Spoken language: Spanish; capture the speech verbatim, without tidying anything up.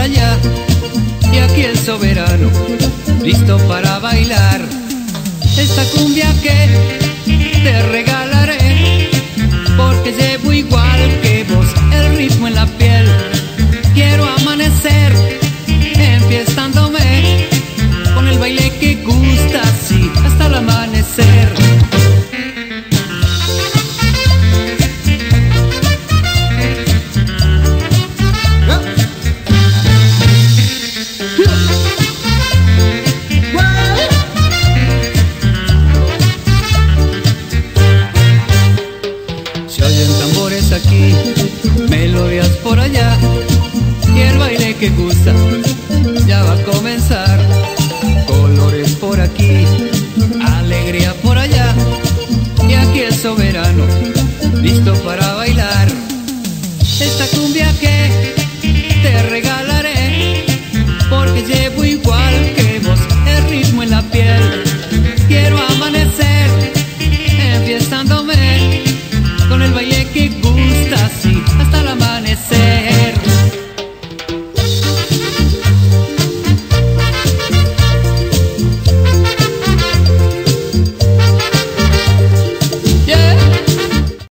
allá y aquí el soberano, listo para bailar. Esta cumbia que te regalaré, porque llevo igual que vos el ritmo en la piel. Quiero amanecer enfiestándome con el baile que gusta así hasta el amanecer. Se oyen tambores aquí, melodías por allá, y el baile que gusta ya va a comenzar. Colores por aquí, alegría por allá, y aquí el soberano, listo para bailar. Esta cumbia que te regala